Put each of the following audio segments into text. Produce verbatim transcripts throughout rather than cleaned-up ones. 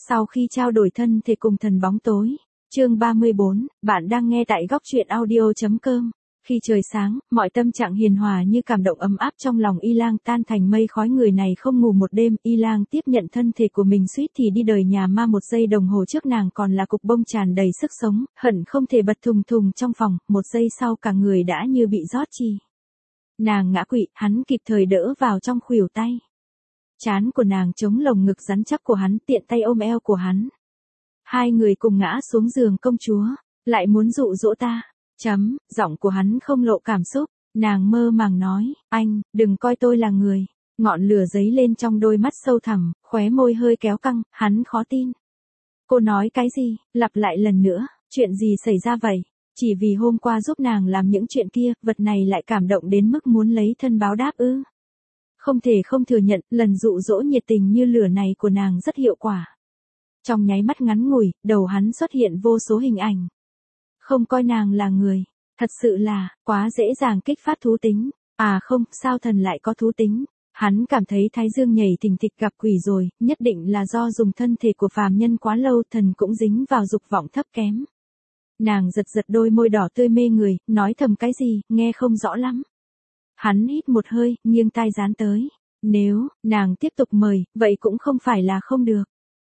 Sau khi trao đổi thân thể cùng thần bóng tối. Chương ba mươi bốn, bạn đang nghe tại góc truyện audio chấm com. Khi trời sáng, mọi tâm trạng hiền hòa như cảm động ấm áp trong lòng Y Lang tan thành mây khói, người này không ngủ một đêm. Y Lang tiếp nhận thân thể của mình suýt thì đi đời nhà ma, một giây đồng hồ trước nàng còn là cục bông tràn đầy sức sống, hận không thể bật thùng thùng trong phòng, một giây sau cả người đã như bị rót chi. Nàng ngã quỵ, hắn kịp thời đỡ vào trong khuỷu tay. Trán của nàng chống lồng ngực rắn chắc của hắn, tiện tay ôm eo của hắn. Hai người cùng ngã xuống giường. Công chúa, lại muốn dụ dỗ ta. Chấm, giọng của hắn không lộ cảm xúc. Nàng mơ màng nói, anh, đừng coi tôi là người. Ngọn lửa giấy lên trong đôi mắt sâu thẳm, khóe môi hơi kéo căng, hắn khó tin. Cô nói cái gì? Lặp lại lần nữa, chuyện gì xảy ra vậy? Chỉ vì hôm qua giúp nàng làm những chuyện kia, vật này lại cảm động đến mức muốn lấy thân báo đáp ư? Không thể không thừa nhận, lần dụ dỗ nhiệt tình như lửa này của nàng rất hiệu quả. Trong nháy mắt ngắn ngủi, đầu hắn xuất hiện vô số hình ảnh. Không coi nàng là người, thật sự là, quá dễ dàng kích phát thú tính. À không, sao thần lại có thú tính? Hắn cảm thấy thái dương nhảy thình thịch, gặp quỷ rồi, nhất định là do dùng thân thể của phàm nhân quá lâu, thần cũng dính vào dục vọng thấp kém. Nàng giật giật đôi môi đỏ tươi mê người, nói thầm cái gì, nghe không rõ lắm. Hắn hít một hơi, nghiêng tai dán tới. Nếu, nàng tiếp tục mời, vậy cũng không phải là không được.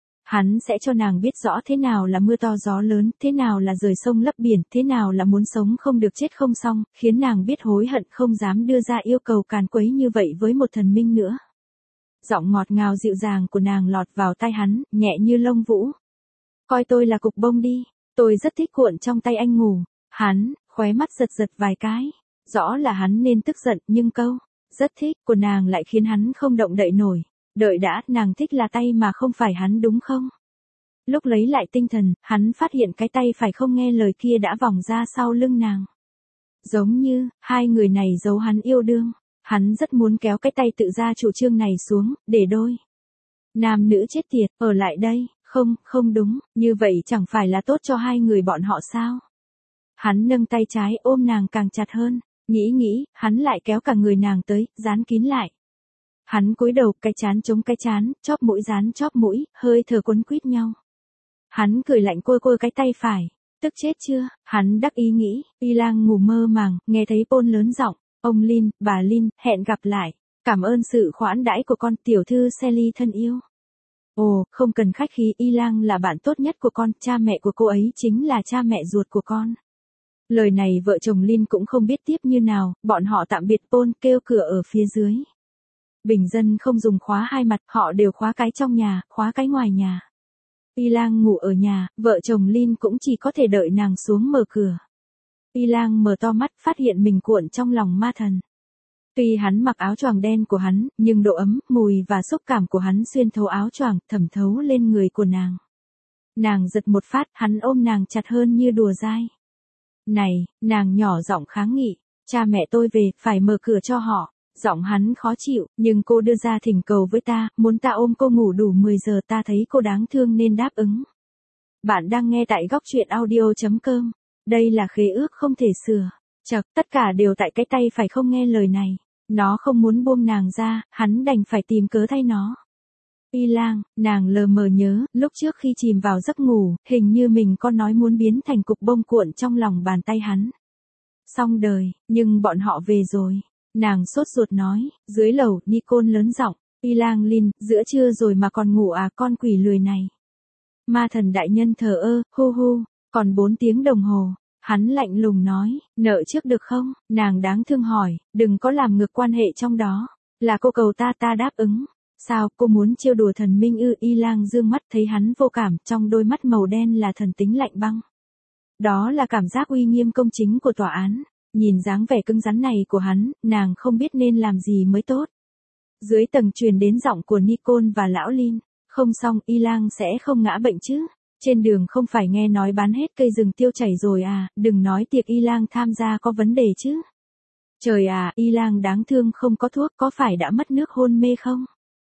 Hắn sẽ cho nàng biết rõ thế nào là mưa to gió lớn, thế nào là rời sông lấp biển, thế nào là muốn sống không được chết không xong, khiến nàng biết hối hận không dám đưa ra yêu cầu càn quấy như vậy với một thần minh nữa. Giọng ngọt ngào dịu dàng của nàng lọt vào tai hắn, nhẹ như lông vũ. Coi tôi là cục bông đi, tôi rất thích cuộn trong tay anh ngủ. Hắn, khóe mắt giật giật vài cái. Rõ là hắn nên tức giận, nhưng câu rất thích của nàng lại khiến hắn không động đậy nổi. Đợi đã, nàng thích là tay mà không phải hắn đúng không? Lúc lấy lại tinh thần, hắn phát hiện cái tay phải không nghe lời kia đã vòng ra sau lưng nàng. Giống như, hai người này giấu hắn yêu đương. Hắn rất muốn kéo cái tay tự ra chủ trương này xuống, để đôi nam nữ chết tiệt, ở lại đây. Không, không đúng, như vậy chẳng phải là tốt cho hai người bọn họ sao? Hắn nâng tay trái ôm nàng càng chặt hơn. Nghĩ nghĩ, hắn lại kéo cả người nàng tới, dán kín lại. Hắn cúi đầu, cái chán chống cái chán, chóp mũi dán chóp mũi, hơi thở quấn quýt nhau. Hắn cười lạnh cua cua cái tay phải. Tức chết chưa? Hắn đắc ý nghĩ. Y Lang ngủ mơ màng, nghe thấy Pôn lớn giọng. Ông Lin, bà Lin, hẹn gặp lại. Cảm ơn sự khoản đãi của con, tiểu thư Sally thân yêu. Ồ, không cần khách khí, Y Lang là bạn tốt nhất của con, cha mẹ của cô ấy chính là cha mẹ ruột của con. Lời này vợ chồng Lin cũng không biết tiếp như nào, bọn họ tạm biệt Pôn, kêu cửa ở phía dưới. Bình dân không dùng khóa hai mặt, họ đều khóa cái trong nhà, khóa cái ngoài nhà. Y Lang ngủ ở nhà, vợ chồng Lin cũng chỉ có thể đợi nàng xuống mở cửa. Y Lang mở to mắt, phát hiện mình cuộn trong lòng ma thần. Tuy hắn mặc áo choàng đen của hắn, nhưng độ ấm, mùi và xúc cảm của hắn xuyên thấu áo choàng, thẩm thấu lên người của nàng. Nàng giật một phát, hắn ôm nàng chặt hơn như đùa dai. Này, nàng nhỏ giọng kháng nghị, cha mẹ tôi về, phải mở cửa cho họ. Giọng hắn khó chịu, nhưng cô đưa ra thỉnh cầu với ta, muốn ta ôm cô ngủ đủ mười giờ, ta thấy cô đáng thương nên đáp ứng. Bạn đang nghe tại góc truyện audio chấm com. Đây là khế ước không thể sửa. Chật, tất cả đều tại cái tay phải không nghe lời này. Nó không muốn buông nàng ra, hắn đành phải tìm cớ thay nó. Y Lang, nàng lờ mờ nhớ, lúc trước khi chìm vào giấc ngủ, hình như mình có nói muốn biến thành cục bông cuộn trong lòng bàn tay hắn. Xong đời, nhưng bọn họ về rồi. Nàng sốt ruột nói, dưới lầu, Nicole lớn giọng, Y Lang Lin, giữa trưa rồi mà còn ngủ à, con quỷ lười này. Ma thần đại nhân thờ ơ, hu hu, còn bốn tiếng đồng hồ. Hắn lạnh lùng nói, nợ trước được không? Nàng đáng thương hỏi, đừng có làm ngược quan hệ trong đó. Là cô cầu ta, ta đáp ứng. Sao, cô muốn trêu đùa thần minh ư? Y Lang dương mắt thấy hắn vô cảm, trong đôi mắt màu đen là thần tính lạnh băng. Đó là cảm giác uy nghiêm công chính của tòa án. Nhìn dáng vẻ cứng rắn này của hắn, nàng không biết nên làm gì mới tốt. Dưới tầng truyền đến giọng của Nicole và lão Lin. Không xong, Y Lang sẽ không ngã bệnh chứ? Trên đường không phải nghe nói bán hết cây rừng tiêu chảy rồi à, đừng nói tiệc Y Lang tham gia có vấn đề chứ. Trời à, Y Lang đáng thương không có thuốc, có phải đã mất nước hôn mê không?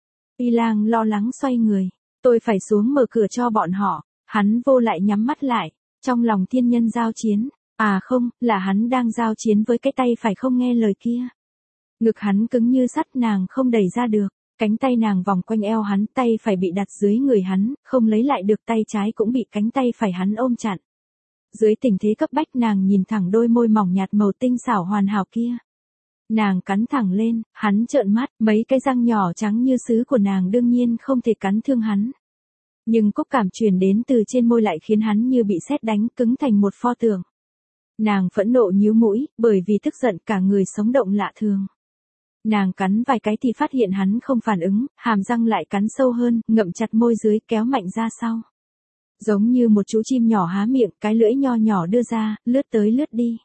Y Lang lo lắng xoay người. Tôi phải xuống mở cửa cho bọn họ. Hắn vô lại nhắm mắt lại. Trong lòng thiên nhân giao chiến. À không, là hắn đang giao chiến với cái tay phải không nghe lời kia. Ngực hắn cứng như sắt, nàng không đẩy ra được. Cánh tay nàng vòng quanh eo hắn, tay phải bị đặt dưới người hắn, không lấy lại được, tay trái cũng bị cánh tay phải hắn ôm chặt. Dưới tình thế cấp bách nàng nhìn thẳng đôi môi mỏng nhạt màu tinh xảo hoàn hảo kia. Nàng cắn thẳng lên, hắn trợn mắt, mấy cái răng nhỏ trắng như sứ của nàng đương nhiên không thể cắn thương hắn. Nhưng cúc cảm truyền đến từ trên môi lại khiến hắn như bị sét đánh, cứng thành một pho tượng. Nàng phẫn nộ nhíu mũi, bởi vì tức giận cả người sống động lạ thường. Nàng cắn vài cái thì phát hiện hắn không phản ứng, hàm răng lại cắn sâu hơn, ngậm chặt môi dưới kéo mạnh ra sau. Giống như một chú chim nhỏ há miệng, cái lưỡi nho nhỏ đưa ra, lướt tới lướt đi.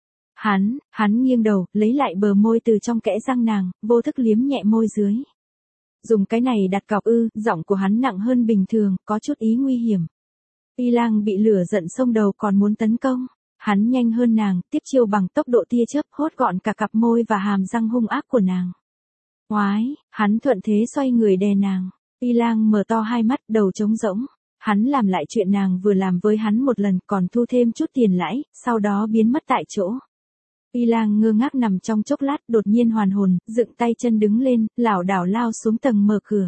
Hắn, hắn nghiêng đầu, lấy lại bờ môi từ trong kẽ răng nàng, vô thức liếm nhẹ môi dưới. Dùng cái này đặt cọc ư, giọng của hắn nặng hơn bình thường, có chút ý nguy hiểm. Y Lang bị lửa giận xông đầu còn muốn tấn công. Hắn nhanh hơn nàng, tiếp chiêu bằng tốc độ tia chớp, hốt gọn cả cặp môi và hàm răng hung ác của nàng. Oái, hắn thuận thế xoay người đè nàng. Y Lang mở to hai mắt, đầu trống rỗng. Hắn làm lại chuyện nàng vừa làm với hắn một lần, còn thu thêm chút tiền lãi, sau đó biến mất tại chỗ. Y Lang ngơ ngác nằm trong chốc lát, đột nhiên hoàn hồn, dựng tay chân đứng lên, lảo đảo lao xuống tầng mở cửa.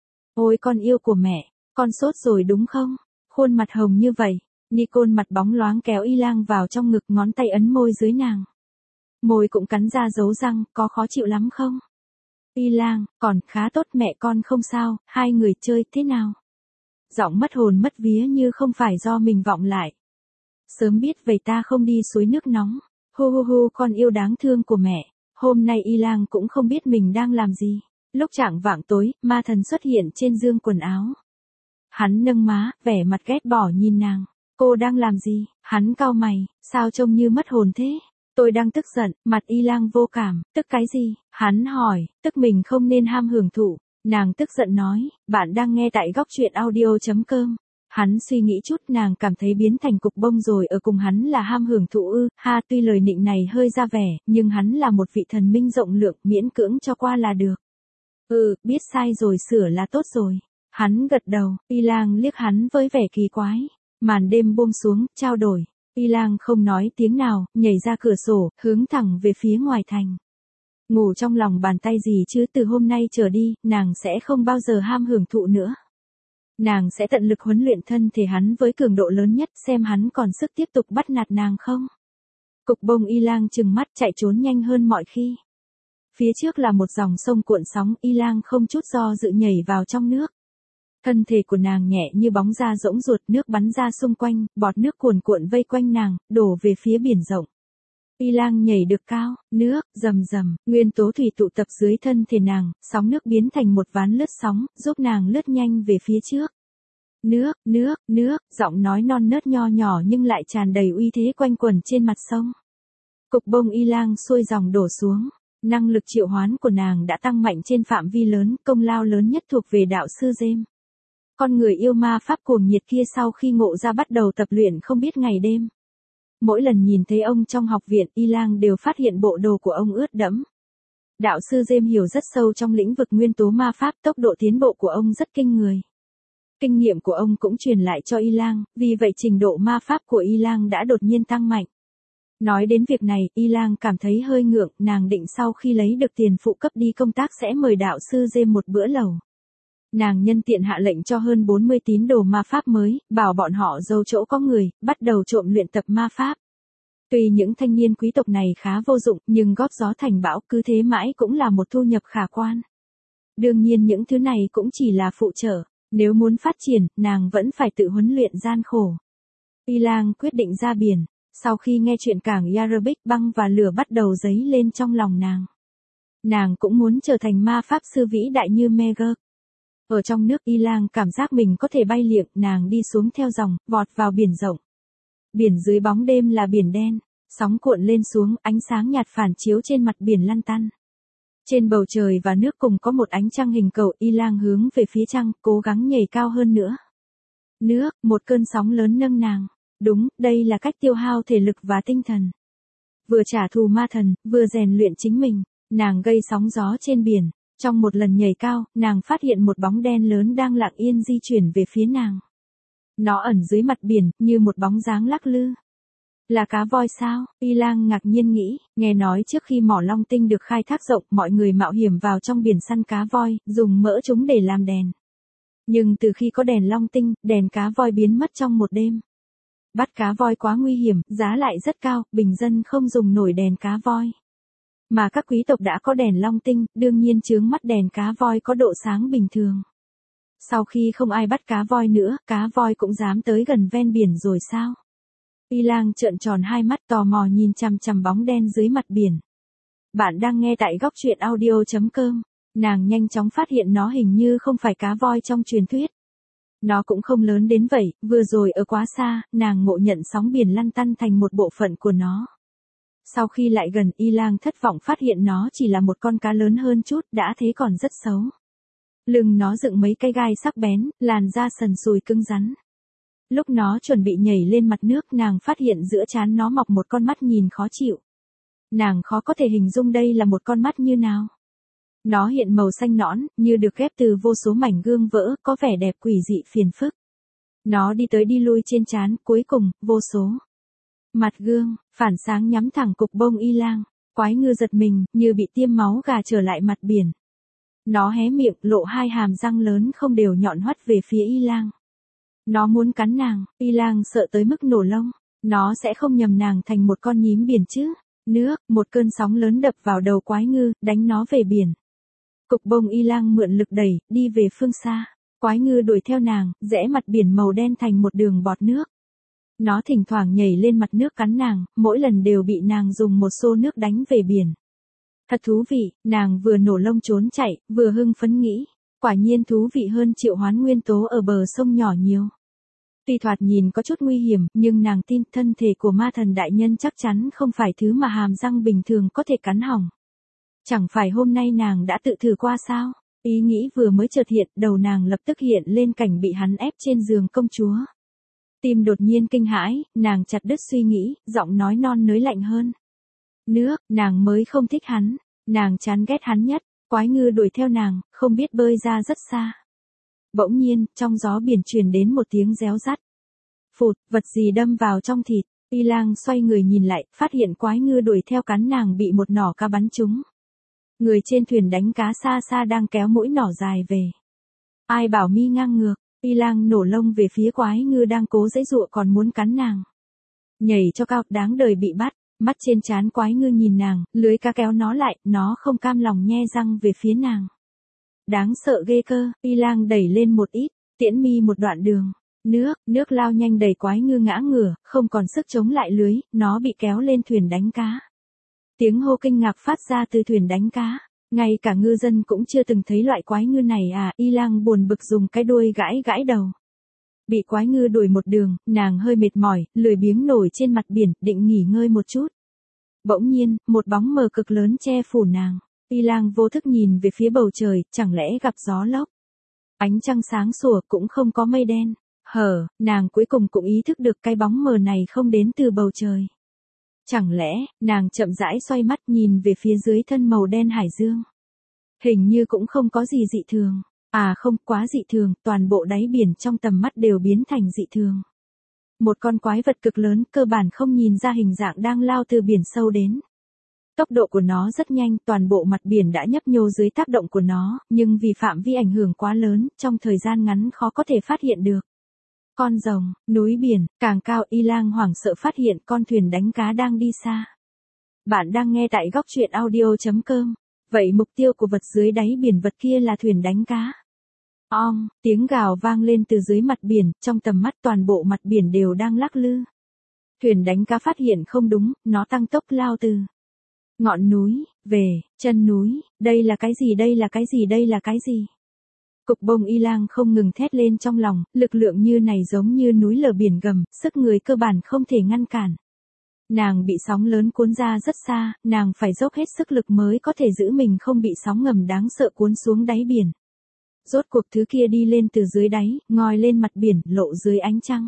Ôi con yêu của mẹ, con sốt rồi đúng không? Khuôn mặt hồng như vậy. Nicole mặt bóng loáng kéo Y Lang vào trong ngực, ngón tay ấn môi dưới nàng. Môi cũng cắn ra dấu răng, có khó chịu lắm không? Y Lang, còn khá tốt, mẹ con không sao, hai người chơi thế nào? Giọng mất hồn mất vía như không phải do mình vọng lại. Sớm biết vậy ta không đi suối nước nóng. Hu hu hu, con yêu đáng thương của mẹ. Hôm nay Y Lang cũng không biết mình đang làm gì. Lúc chạng vạng tối, ma thần xuất hiện trên giương quần áo. Hắn nâng má, vẻ mặt ghét bỏ nhìn nàng. Cô đang làm gì? Hắn cau mày, sao trông như mất hồn thế? Tôi đang tức giận, mặt Y Lang vô cảm, tức cái gì? Hắn hỏi, tức mình không nên ham hưởng thụ. Nàng tức giận nói, bạn đang nghe tại góc truyện audio chấm com. Hắn suy nghĩ chút, nàng cảm thấy biến thành cục bông rồi ở cùng hắn là ham hưởng thụ ư, ha, tuy lời nịnh này hơi ra vẻ, nhưng hắn là một vị thần minh rộng lượng, miễn cưỡng cho qua là được. Ừ, biết sai rồi, sửa là tốt rồi. Hắn gật đầu, Y Lang liếc hắn với vẻ kỳ quái. Màn đêm buông xuống, trao đổi. Y Lang không nói tiếng nào, nhảy ra cửa sổ, hướng thẳng về phía ngoài thành. Ngủ trong lòng bàn tay gì chứ, từ hôm nay trở đi, nàng sẽ không bao giờ ham hưởng thụ nữa. Nàng sẽ tận lực huấn luyện thân thể hắn với cường độ lớn nhất, xem hắn còn sức tiếp tục bắt nạt nàng không. Cục bông Y Lang trừng mắt chạy trốn nhanh hơn mọi khi. Phía trước là một dòng sông cuộn sóng, Y Lang không chút do dự nhảy vào trong nước. Thân thể của nàng nhẹ như bóng da rỗng ruột, nước bắn ra xung quanh, bọt nước cuồn cuộn vây quanh nàng, đổ về phía biển rộng. Y Lang nhảy được cao, nước, rầm rầm, nguyên tố thủy tụ tập dưới thân thể nàng, sóng nước biến thành một ván lướt sóng, giúp nàng lướt nhanh về phía trước. Nước, nước, nước, giọng nói non nớt nho nhỏ nhưng lại tràn đầy uy thế quanh quẩn trên mặt sông. Cục bông Y Lang xuôi dòng đổ xuống. Năng lực triệu hoán của nàng đã tăng mạnh trên phạm vi lớn, công lao lớn nhất thuộc về đạo sư James. Con người yêu ma pháp cuồng nhiệt kia sau khi ngộ ra bắt đầu tập luyện không biết ngày đêm. Mỗi lần nhìn thấy ông trong học viện, Y Lang đều phát hiện bộ đồ của ông ướt đẫm. Đạo sư James hiểu rất sâu trong lĩnh vực nguyên tố ma pháp, tốc độ tiến bộ của ông rất kinh người. Kinh nghiệm của ông cũng truyền lại cho Y Lang, vì vậy trình độ ma pháp của Y Lang đã đột nhiên tăng mạnh. Nói đến việc này, Y Lang cảm thấy hơi ngượng, nàng định sau khi lấy được tiền phụ cấp đi công tác sẽ mời đạo sư James một bữa lẩu. Nàng nhân tiện hạ lệnh cho hơn bốn mươi tín đồ ma pháp mới, bảo bọn họ giấu chỗ có người, bắt đầu trộm luyện tập ma pháp. Tuy những thanh niên quý tộc này khá vô dụng, nhưng góp gió thành bão, cứ thế mãi cũng là một thu nhập khả quan. Đương nhiên những thứ này cũng chỉ là phụ trợ, nếu muốn phát triển, nàng vẫn phải tự huấn luyện gian khổ. Y Lang quyết định ra biển, sau khi nghe chuyện cảng Yarabik, băng và lửa bắt đầu dấy lên trong lòng nàng. Nàng cũng muốn trở thành ma pháp sư vĩ đại như Megar. Ở trong nước, Y Lang cảm giác mình có thể bay liệng, nàng đi xuống theo dòng, vọt vào biển rộng. Biển dưới bóng đêm là biển đen, sóng cuộn lên xuống, ánh sáng nhạt phản chiếu trên mặt biển lăn tăn. Trên bầu trời và nước cùng có một ánh trăng hình cầu, Y Lang hướng về phía trăng, cố gắng nhảy cao hơn nữa. Nước, một cơn sóng lớn nâng nàng. Đúng, đây là cách tiêu hao thể lực và tinh thần. Vừa trả thù ma thần, vừa rèn luyện chính mình, nàng gây sóng gió trên biển. Trong một lần nhảy cao, nàng phát hiện một bóng đen lớn đang lặng yên di chuyển về phía nàng. Nó ẩn dưới mặt biển, như một bóng dáng lắc lư. Là cá voi sao? Y Lang ngạc nhiên nghĩ, nghe nói trước khi mỏ Long Tinh được khai thác rộng, mọi người mạo hiểm vào trong biển săn cá voi, dùng mỡ chúng để làm đèn. Nhưng từ khi có đèn Long Tinh, đèn cá voi biến mất trong một đêm. Bắt cá voi quá nguy hiểm, giá lại rất cao, bình dân không dùng nổi đèn cá voi. Mà các quý tộc đã có đèn Long Tinh, đương nhiên chướng mắt đèn cá voi có độ sáng bình thường. Sau khi không ai bắt cá voi nữa, cá voi cũng dám tới gần ven biển rồi sao? Y Lang trợn tròn hai mắt tò mò nhìn chằm chằm bóng đen dưới mặt biển. Bạn đang nghe tại góc truyện audio chấm com. Nàng nhanh chóng phát hiện nó hình như không phải cá voi trong truyền thuyết. Nó cũng không lớn đến vậy, vừa rồi ở quá xa, nàng ngộ nhận sóng biển lăn tăn thành một bộ phận của nó. Sau khi lại gần, Y Lang thất vọng phát hiện nó chỉ là một con cá lớn hơn chút, đã thế còn rất xấu. Lưng nó dựng mấy cái gai sắc bén, làn da sần sùi cứng rắn. Lúc nó chuẩn bị nhảy lên mặt nước, nàng phát hiện giữa trán nó mọc một con mắt nhìn khó chịu. Nàng khó có thể hình dung đây là một con mắt như nào. Nó hiện màu xanh nõn, như được ghép từ vô số mảnh gương vỡ, có vẻ đẹp quỷ dị phiền phức. Nó đi tới đi lui trên trán, cuối cùng, vô số mặt gương, phản sáng nhắm thẳng cục bông Y Lang. Quái ngư giật mình, như bị tiêm máu gà trở lại mặt biển. Nó hé miệng, lộ hai hàm răng lớn không đều nhọn hoắt về phía Y Lang. Nó muốn cắn nàng, Y Lang sợ tới mức nổ lông. Nó sẽ không nhầm nàng thành một con nhím biển chứ. Nước, một cơn sóng lớn đập vào đầu quái ngư, đánh nó về biển. Cục bông Y Lang mượn lực đẩy, đi về phương xa. Quái ngư đuổi theo nàng, rẽ mặt biển màu đen thành một đường bọt nước. Nó thỉnh thoảng nhảy lên mặt nước cắn nàng, mỗi lần đều bị nàng dùng một xô nước đánh về biển. Thật thú vị, nàng vừa nổ lông trốn chạy, vừa hưng phấn nghĩ. Quả nhiên thú vị hơn triệu hoán nguyên tố ở bờ sông nhỏ nhiều. Tuy thoạt nhìn có chút nguy hiểm, nhưng nàng tin thân thể của ma thần đại nhân chắc chắn không phải thứ mà hàm răng bình thường có thể cắn hỏng. Chẳng phải hôm nay nàng đã tự thử qua sao? Ý nghĩ vừa mới chợt hiện, đầu nàng lập tức hiện lên cảnh bị hắn ép trên giường công chúa. Tim đột nhiên kinh hãi, nàng chặt đứt suy nghĩ, giọng nói non nới lạnh hơn. Nước, nàng mới không thích hắn, nàng chán ghét hắn nhất. Quái ngư đuổi theo nàng, không biết bơi ra rất xa. Bỗng nhiên, trong gió biển truyền đến một tiếng réo rắt. Phụt, vật gì đâm vào trong thịt. Y Lang xoay người nhìn lại, phát hiện quái ngư đuổi theo cắn nàng bị một nỏ cá bắn trúng. Người trên thuyền đánh cá xa xa đang kéo mũi nỏ dài về. Ai bảo mi ngang ngược. Y Lang nổ lông về phía quái ngư đang cố giãy giụa còn muốn cắn nàng. Nhảy cho cao, đáng đời bị bắt. Mắt trên trán quái ngư nhìn nàng, lưới cá kéo nó lại, nó không cam lòng nhe răng về phía nàng. Đáng sợ ghê cơ, Y Lang đẩy lên một ít, tiễn mi một đoạn đường. Nước, nước lao nhanh đẩy quái ngư ngã ngửa, không còn sức chống lại lưới, nó bị kéo lên thuyền đánh cá. Tiếng hô kinh ngạc phát ra từ thuyền đánh cá. Ngay cả ngư dân cũng chưa từng thấy loại quái ngư này à, Y Lang buồn bực dùng cái đuôi gãi gãi đầu. Bị quái ngư đuổi một đường, nàng hơi mệt mỏi, lười biếng nổi trên mặt biển, định nghỉ ngơi một chút. Bỗng nhiên, một bóng mờ cực lớn che phủ nàng. Y Lang vô thức nhìn về phía bầu trời, chẳng lẽ gặp gió lốc. Ánh trăng sáng sủa cũng không có mây đen. Hở, nàng cuối cùng cũng ý thức được cái bóng mờ này không đến từ bầu trời. Chẳng lẽ, nàng chậm rãi xoay mắt nhìn về phía dưới thân màu đen hải dương. Hình như cũng không có gì dị thường. À không, quá dị thường, toàn bộ đáy biển trong tầm mắt đều biến thành dị thường. Một con quái vật cực lớn, cơ bản không nhìn ra hình dạng đang lao từ biển sâu đến. Tốc độ của nó rất nhanh, toàn bộ mặt biển đã nhấp nhô dưới tác động của nó, nhưng vì phạm vi ảnh hưởng quá lớn, trong thời gian ngắn khó có thể phát hiện được. Con rồng, núi biển, càng cao. Y Lang hoảng sợ phát hiện con thuyền đánh cá đang đi xa. Bạn đang nghe tại góc truyện audio chấm com. Vậy mục tiêu của vật dưới đáy biển vật kia là thuyền đánh cá. Ong, tiếng gào vang lên từ dưới mặt biển, trong tầm mắt toàn bộ mặt biển đều đang lắc lư. Thuyền đánh cá phát hiện không đúng, nó tăng tốc lao từ ngọn núi, về, chân núi. Đây là cái gì, đây là cái gì, đây là cái gì? Cục bông Y Lang không ngừng thét lên trong lòng, lực lượng như này giống như núi lở biển gầm, sức người cơ bản không thể ngăn cản. Nàng bị sóng lớn cuốn ra rất xa, nàng phải dốc hết sức lực mới có thể giữ mình không bị sóng ngầm đáng sợ cuốn xuống đáy biển. Rốt cuộc thứ kia đi lên từ dưới đáy, ngoi lên mặt biển, lộ dưới ánh trăng.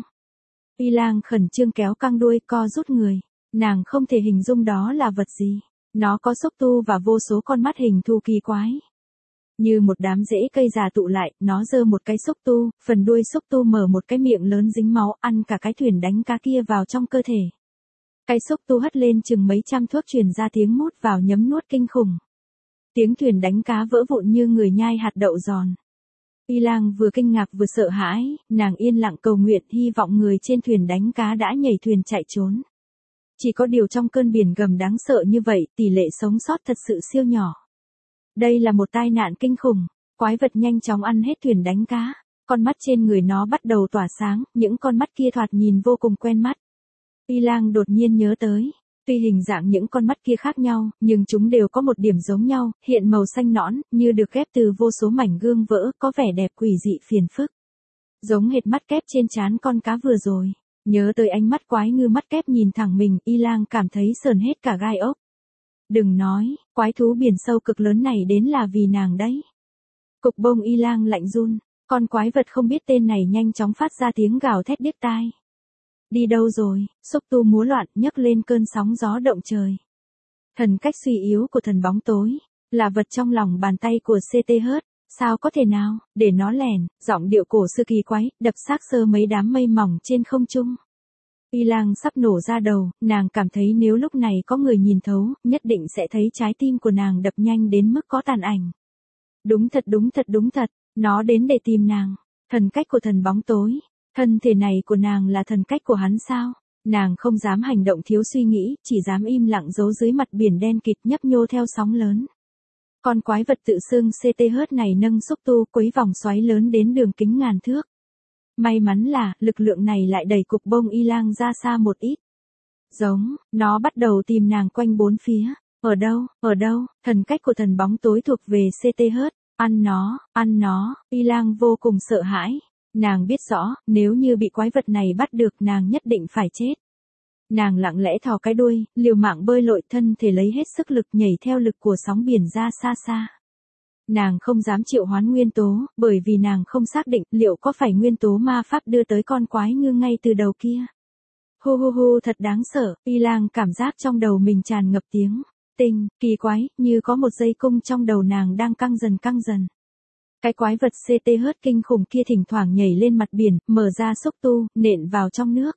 Y Lang khẩn trương kéo căng đuôi, co rút người. Nàng không thể hình dung đó là vật gì. Nó có xúc tu và vô số con mắt hình thù kỳ quái. Như một đám rễ cây già tụ lại, nó giơ một cái xúc tu, phần đuôi xúc tu mở một cái miệng lớn dính máu, ăn cả cái thuyền đánh cá kia vào trong cơ thể. Cái xúc tu hất lên chừng mấy trăm thước truyền ra tiếng mút vào nhấm nuốt kinh khủng. Tiếng thuyền đánh cá vỡ vụn như người nhai hạt đậu giòn. Y Lang vừa kinh ngạc vừa sợ hãi, nàng yên lặng cầu nguyện hy vọng người trên thuyền đánh cá đã nhảy thuyền chạy trốn. Chỉ có điều trong cơn biển gầm đáng sợ như vậy, tỷ lệ sống sót thật sự siêu nhỏ. Đây là một tai nạn kinh khủng, quái vật nhanh chóng ăn hết thuyền đánh cá, con mắt trên người nó bắt đầu tỏa sáng, những con mắt kia thoạt nhìn vô cùng quen mắt. Y Lang đột nhiên nhớ tới, tuy hình dạng những con mắt kia khác nhau, nhưng chúng đều có một điểm giống nhau, hiện màu xanh nõn, như được ghép từ vô số mảnh gương vỡ, có vẻ đẹp quỷ dị phiền phức. Giống hệt mắt kép trên trán con cá vừa rồi. Nhớ tới ánh mắt quái ngư mắt kép nhìn thẳng mình, Y Lang cảm thấy sờn hết cả gai ốc. Đừng nói, quái thú biển sâu cực lớn này đến là vì nàng đấy. Cục bông Y Lang lạnh run, con quái vật không biết tên này nhanh chóng phát ra tiếng gào thét điếc tai. Đi đâu rồi, xúc tu múa loạn nhấc lên cơn sóng gió động trời. Thần cách suy yếu của thần bóng tối, là vật trong lòng bàn tay của xê tê hát, sao có thể nào, để nó lẻn, giọng điệu cổ xưa kỳ quái, đập xác sơ mấy đám mây mỏng trên không trung. Y Lang sắp nổ ra đầu, nàng cảm thấy nếu lúc này có người nhìn thấu, nhất định sẽ thấy trái tim của nàng đập nhanh đến mức có tàn ảnh. Đúng thật đúng thật đúng thật, nó đến để tìm nàng, thần cách của thần bóng tối. Thân thể này của nàng là thần cách của hắn sao? Nàng không dám hành động thiếu suy nghĩ, chỉ dám im lặng giấu dưới mặt biển đen kịt nhấp nhô theo sóng lớn. Con quái vật tự xưng xê tê hát này nâng xúc tu quấy vòng xoáy lớn đến đường kính ngàn thước. May mắn là, lực lượng này lại đẩy cục bông Y Lang ra xa một ít. Giống, nó bắt đầu tìm nàng quanh bốn phía. Ở đâu, ở đâu, thần cách của thần bóng tối thuộc về xê tê hát. Ăn nó, ăn nó, Y Lang vô cùng sợ hãi. Nàng biết rõ, nếu như bị quái vật này bắt được nàng nhất định phải chết. Nàng lặng lẽ thò cái đuôi, liều mạng bơi lội thân thể lấy hết sức lực nhảy theo lực của sóng biển ra xa xa. Nàng không dám triệu hoán nguyên tố, bởi vì nàng không xác định liệu có phải nguyên tố ma pháp đưa tới con quái ngư ngay từ đầu kia. Hu hu hu thật đáng sợ, Y Lang cảm giác trong đầu mình tràn ngập tiếng tinh, kỳ quái, như có một dây cung trong đầu nàng đang căng dần căng dần. Cái quái vật xê tê hát kinh khủng kia thỉnh thoảng nhảy lên mặt biển, mở ra xúc tu, nện vào trong nước.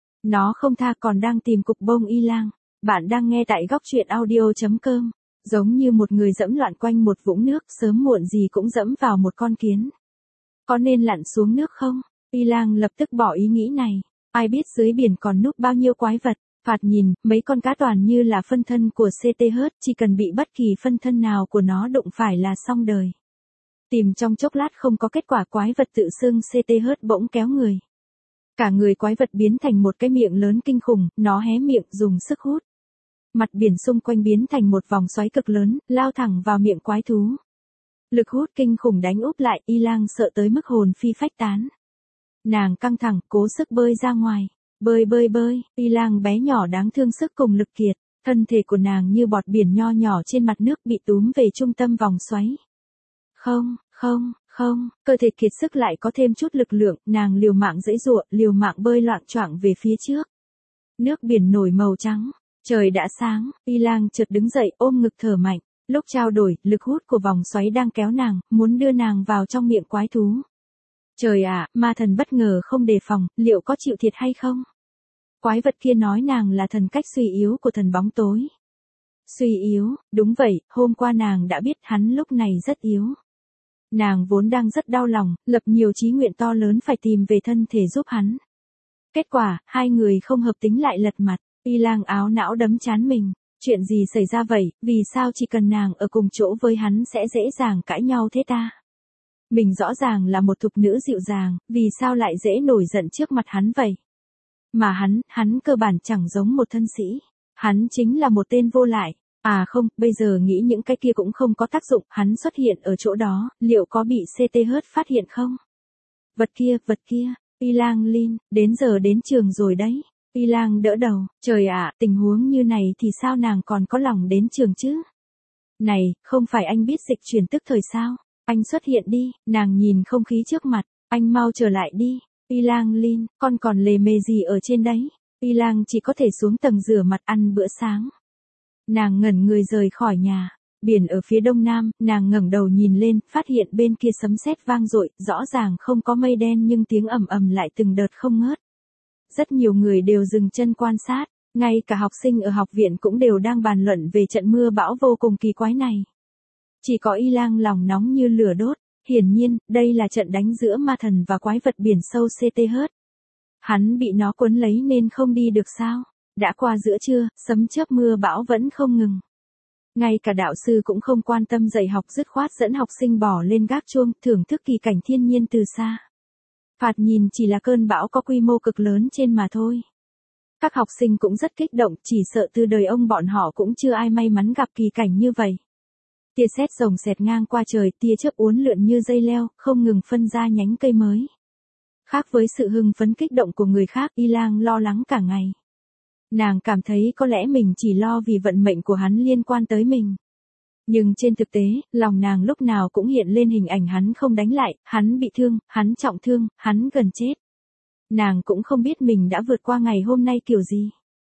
Nó không tha còn đang tìm cục bông Y Lang. Bạn đang nghe tại góc truyện audio chấm com. Giống như một người dẫm loạn quanh một vũng nước, sớm muộn gì cũng dẫm vào một con kiến. Có nên lặn xuống nước không? Y Lang lập tức bỏ ý nghĩ này. Ai biết dưới biển còn núp bao nhiêu quái vật. Phạt nhìn, mấy con cá toàn như là phân thân của xê tê hát, chỉ cần bị bất kỳ phân thân nào của nó đụng phải là xong đời. Tìm trong chốc lát không có kết quả, quái vật tự xưng xê tê hát bỗng kéo người. Cả người quái vật biến thành một cái miệng lớn kinh khủng, nó hé miệng dùng sức hút. Mặt biển xung quanh biến thành một vòng xoáy cực lớn, lao thẳng vào miệng quái thú. Lực hút kinh khủng đánh úp lại, Y Lang sợ tới mức hồn phi phách tán. Nàng căng thẳng, cố sức bơi ra ngoài. Bơi bơi bơi, Y Lang bé nhỏ đáng thương sức cùng lực kiệt, thân thể của nàng như bọt biển nho nhỏ trên mặt nước bị túm về trung tâm vòng xoáy. Không, không, không, cơ thể kiệt sức lại có thêm chút lực lượng, nàng liều mạng giãy giụa, liều mạng bơi loạng choạng về phía trước. Nước biển nổi màu trắng, trời đã sáng, Y Lang chợt đứng dậy ôm ngực thở mạnh, lúc trao đổi, lực hút của vòng xoáy đang kéo nàng, muốn đưa nàng vào trong miệng quái thú. Trời ạ, ma thần bất ngờ không đề phòng, liệu có chịu thiệt hay không? Quái vật kia nói nàng là thần cách suy yếu của thần bóng tối. Suy yếu, đúng vậy, hôm qua nàng đã biết hắn lúc này rất yếu. Nàng vốn đang rất đau lòng, lập nhiều chí nguyện to lớn phải tìm về thân thể giúp hắn. Kết quả, hai người không hợp tính lại lật mặt, Y Lang áo não đấm trán mình. Chuyện gì xảy ra vậy, vì sao chỉ cần nàng ở cùng chỗ với hắn sẽ dễ dàng cãi nhau thế ta? Mình rõ ràng là một thục nữ dịu dàng, vì sao lại dễ nổi giận trước mặt hắn vậy? Mà hắn, hắn cơ bản chẳng giống một thân sĩ. Hắn chính là một tên vô lại. À không, bây giờ nghĩ những cái kia cũng không có tác dụng, hắn xuất hiện ở chỗ đó, liệu có bị xê tê hát phát hiện không? Vật kia, vật kia, Y Lang Lin, đến giờ đến trường rồi đấy. Y Lang đỡ đầu, trời ạ, tình huống như này thì sao nàng còn có lòng đến trường chứ? Này, không phải anh biết dịch chuyển tức thời sao? Anh xuất hiện đi, nàng nhìn không khí trước mặt, anh mau trở lại đi. Y Lang Lin, con còn lề mề gì ở trên đấy? Y Lang chỉ có thể xuống tầng rửa mặt ăn bữa sáng. Nàng ngẩn người rời khỏi nhà, biển ở phía đông nam, nàng ngẩng đầu nhìn lên, phát hiện bên kia sấm sét vang dội, rõ ràng không có mây đen nhưng tiếng ầm ầm lại từng đợt không ngớt. Rất nhiều người đều dừng chân quan sát, Ngay cả học sinh ở học viện cũng đều đang bàn luận về trận mưa bão vô cùng kỳ quái này. Chỉ có Y Lang lòng nóng như lửa đốt, hiển nhiên, đây là trận đánh giữa ma thần và quái vật biển sâu xê tê hát. Hắn bị nó cuốn lấy nên không đi được sao? Đã qua giữa trưa, sấm chớp mưa bão vẫn không ngừng. Ngay cả đạo sư cũng không quan tâm dạy học, dứt khoát dẫn học sinh bỏ lên gác chuông, thưởng thức kỳ cảnh thiên nhiên từ xa. Thoạt nhìn chỉ là cơn bão có quy mô cực lớn trên mà thôi. Các học sinh cũng rất kích động, chỉ sợ từ đời ông bọn họ cũng chưa ai may mắn gặp kỳ cảnh như vậy. Tia sét rồng xẹt ngang qua trời, tia chớp uốn lượn như dây leo, không ngừng phân ra nhánh cây mới. Khác với sự hưng phấn kích động của người khác, Y Lang lo lắng cả ngày. Nàng cảm thấy có lẽ mình chỉ lo vì vận mệnh của hắn liên quan tới mình. Nhưng trên thực tế, lòng nàng lúc nào cũng hiện lên hình ảnh hắn không đánh lại, hắn bị thương, hắn trọng thương, hắn gần chết. Nàng cũng không biết mình đã vượt qua ngày hôm nay kiểu gì.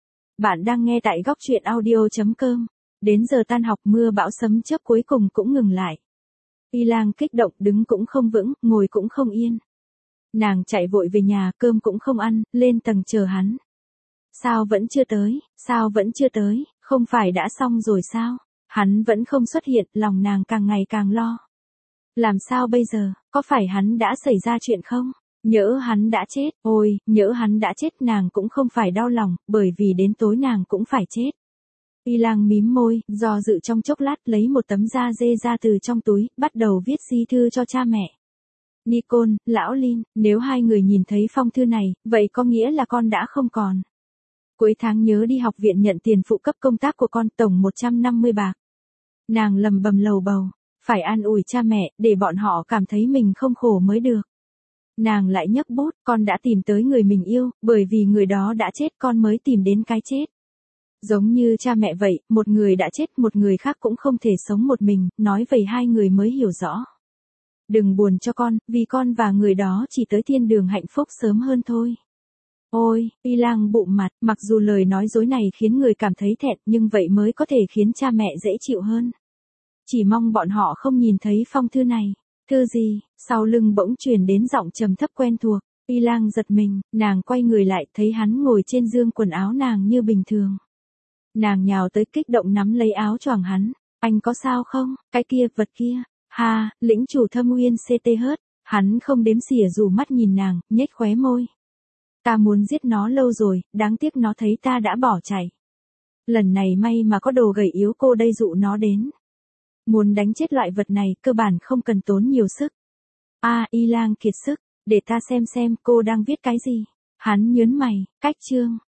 Bạn đang nghe tại góc truyện audio chấm com. Đến giờ tan học, mưa bão sấm chớp cuối cùng cũng ngừng lại. Y Lang kích động, đứng cũng không vững, ngồi cũng không yên. Nàng chạy vội về nhà, cơm cũng không ăn, lên tầng chờ hắn. Sao vẫn chưa tới, sao vẫn chưa tới, không phải đã xong rồi sao? Hắn vẫn không xuất hiện, lòng nàng càng ngày càng lo. Làm sao bây giờ, có phải hắn đã xảy ra chuyện không? Nhỡ hắn đã chết, ôi, nhỡ hắn đã chết, nàng cũng không phải đau lòng, bởi vì đến tối nàng cũng phải chết. Y Lang mím môi, do dự trong chốc lát, lấy một tấm da dê ra từ trong túi, bắt đầu viết di thư cho cha mẹ. Nicole, lão Lin, nếu hai người nhìn thấy phong thư này, vậy có nghĩa là con đã không còn. Cuối tháng nhớ đi học viện nhận tiền phụ cấp công tác của con, tổng một trăm năm mươi bạc. Nàng lầm bầm lầu bầu, phải an ủi cha mẹ, để bọn họ cảm thấy mình không khổ mới được. Nàng lại nhấc bút, con đã tìm tới người mình yêu, bởi vì người đó đã chết con mới tìm đến cái chết. Giống như cha mẹ vậy, một người đã chết, một người khác cũng không thể sống một mình, nói vậy hai người mới hiểu rõ. Đừng buồn cho con, vì con và người đó chỉ tới thiên đường hạnh phúc sớm hơn thôi. Ôi, Y Lang bụm mặt, mặc dù lời nói dối này khiến người cảm thấy thẹn, nhưng vậy mới có thể khiến cha mẹ dễ chịu hơn. Chỉ mong bọn họ không nhìn thấy phong thư này. Thư gì? Sau lưng bỗng truyền đến giọng trầm thấp quen thuộc. Y Lang giật mình, nàng quay người lại, thấy hắn ngồi trên giường quần áo nàng như bình thường. Nàng nhào tới kích động nắm lấy áo choàng hắn. Anh có sao không? Cái kia, vật kia. Ha, lĩnh chủ Thâm Uyên xê tê hát. Hắn không đếm xỉa dù mắt nhìn nàng, nhếch khóe môi. Ta muốn giết nó lâu rồi, đáng tiếc nó thấy ta đã bỏ chạy. Lần này may mà có đồ gầy yếu cô đây dụ nó đến. Muốn đánh chết loại vật này, cơ bản không cần tốn nhiều sức. A, à, Y Lang kiệt sức, để ta xem xem cô đang viết cái gì. Hắn nhớn mày, cách chương,